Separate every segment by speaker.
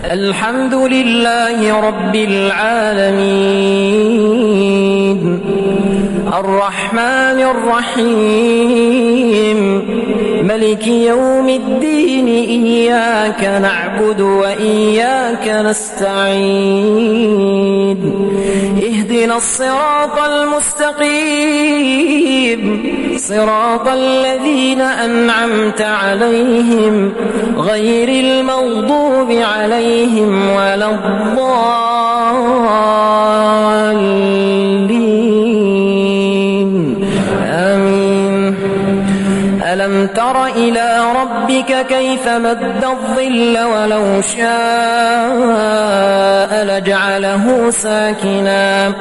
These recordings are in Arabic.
Speaker 1: الحمد لله رب العالمين الرحمن الرحيم ملك يوم الدين إياك نعبد وإياك نستعين اهدنا الصراط المستقيم صراط الذين أنعمت عليهم غير المغضوب عليهم ولا الضالين آمين. ألم تر إلى ربك كيف مد الظل ولو شاء لجعله ساكنا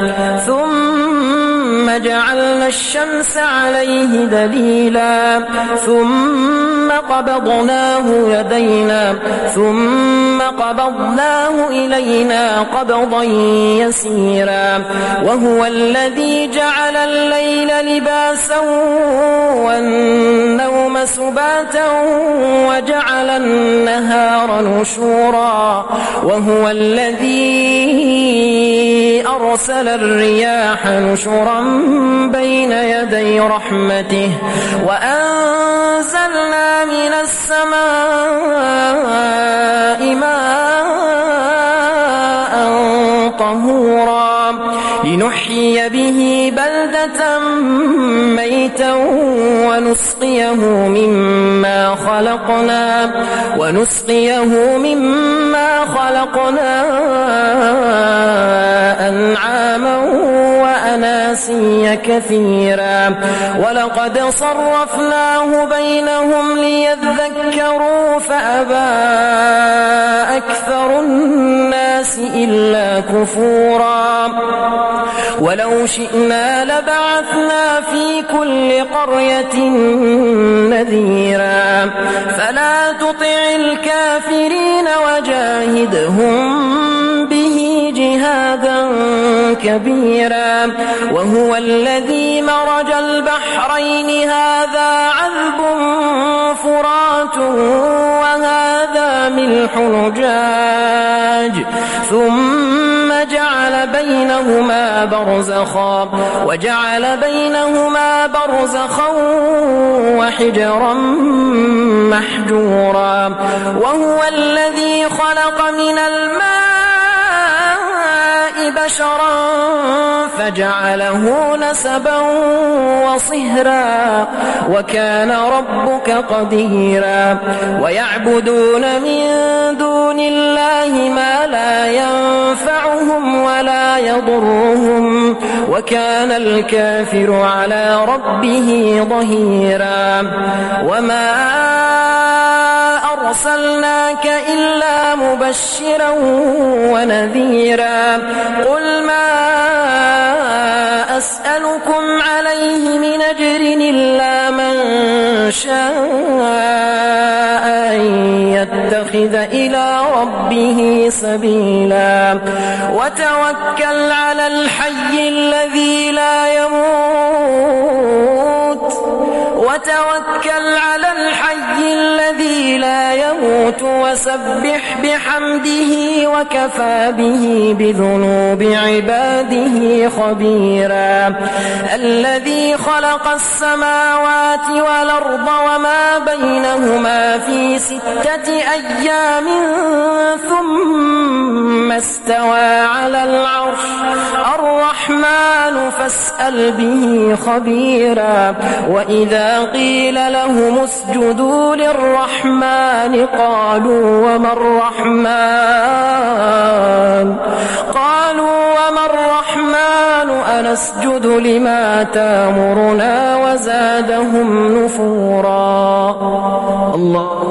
Speaker 1: ثم جعلنا الشمس عليه دليلا ثم قبضناه إلينا قبضا يسيرا وهو الذي جعل الليل لباسا والنوم سباتا وجعل النهار نشورا وهو الذي أرسل الرياح نشرا بين يدي رحمته وأنزلنا من السماء ماء طهورا لنحيي به بلدة ميتا ونسقيه مما خلقنا أنعاما وأناسيا كثيرا ولقد صرفناه بينهم ليذكروا فأبى أكثر الناس إلا كفورا ولو شئنا لبعثنا في كل قرية نذيرا فلا تطع الكافرين وجاهدهم به جهادا كبيرا وهو الذي مرج البحرين هذا عذب فرات وهذا ملح نجاج ثم جعل بينهما برزخا وحجرا محجورا وهو الذي خلق من الماء بشرا فجعله نسبا وصهرا وكان ربك قديرا ويعبدون من دون الله ما لا ينفعهم ولا يضرهم وكان الكافر على ربه ظهيرا وما أرسلناك إلا مبشرا ونذيرا قل ما أسألكم عليه من أجر إلا من شاء أن يتخذ إلى ربه سبيلا وتوكل على الحي الذي لا يموت وسبح بحمده وكفى به بذنوب عباده خبيرا الذي خلق السماوات والأرض وما بينهما في 6 أيام ثم استوى على العرش الرحمن فاسأل به خبيرا وإذا قيل لهم اسجدوا للرحمن قالوا وما الرحمن أنسجد لما تأمرنا وزادهم نفورا الله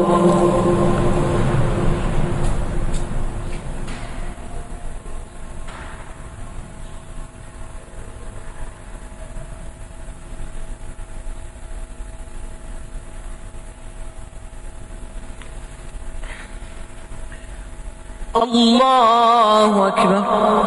Speaker 1: الله أكبر.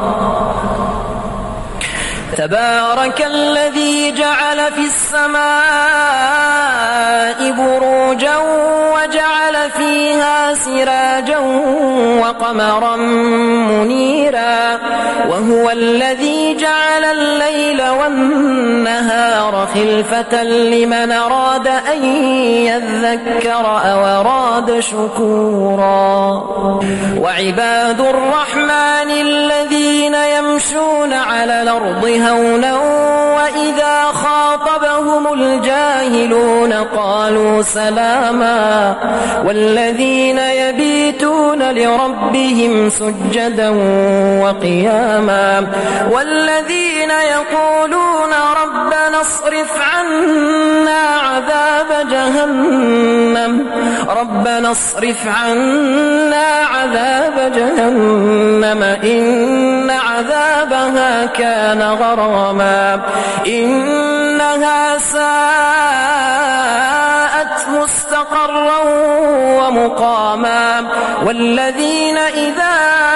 Speaker 1: تبارك الذي جعل في السماء بروجا وجعل فيها فيها سراجا وقمرا منيرا وهو الذي جعل الليل والنهار خلفة لمن أراد أن يذكر أو أراد شكورا وعباد الرحمن الذين يمشون على الأرض هونا وإذا خاطبهم الجاهلون قالوا سلاما والذين يبيتون لربهم سجدا وقياما والذين يقولون ربنا اصرف عنا عذاب جهنم إن عذابها كان غراما إنها ساءت مستقرا ومقاما والذين إذا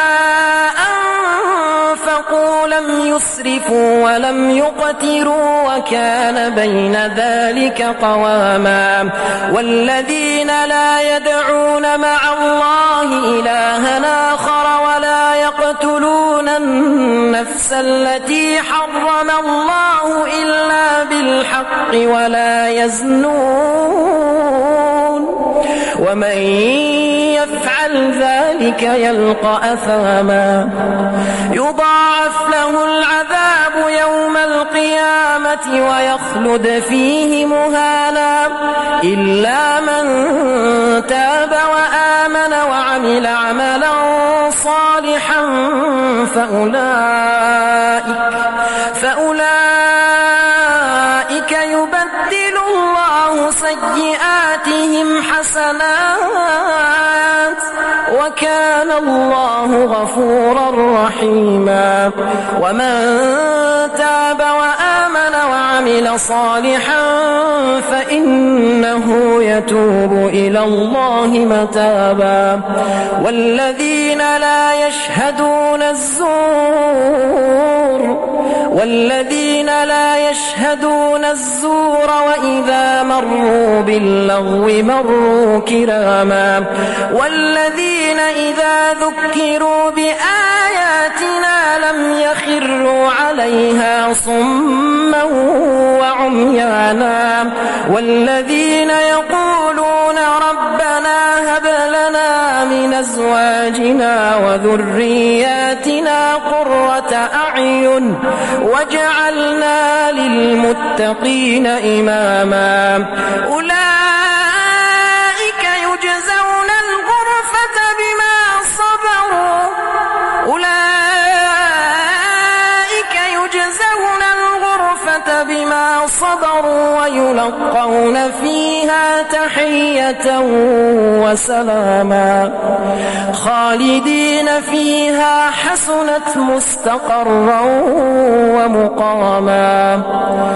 Speaker 1: أنفقوا لم يسرفوا ولم يقتروا وكان بين ذلك قواما والذين لا يدعون مع الله إلها آخر ولا يقتلون النفس التي حرم الله إلا بالحق ولا يزنون ومن يفعل ذلك يلقى أثاما يضاعف له العذاب يوم القيامة ويخلد فيه مهانا إلا من تاب وآمن وعمل عملا صالحا فأولئك يبدل الله سيئاتهم حسنات وكان الله غفورا رحيما ومن تاب وآمن وعمل صالحا فإنه يتوب إلى الله متابا والذين لا يشهدون الزور وإذا مروا باللغو مروا كراما والذين إذا ذكروا بآياتنا لم يخروا عليها صما وعميانا والذين يقولون ربنا هب لنا من أزواجنا وذرياتنا قرة أعين واجعلنا للمتقين إماما أولئك يجزون الغرفة بما صبروا ويلقون فيها تحية وسلاما خالدين فيها حسنت مستقرا ومقاما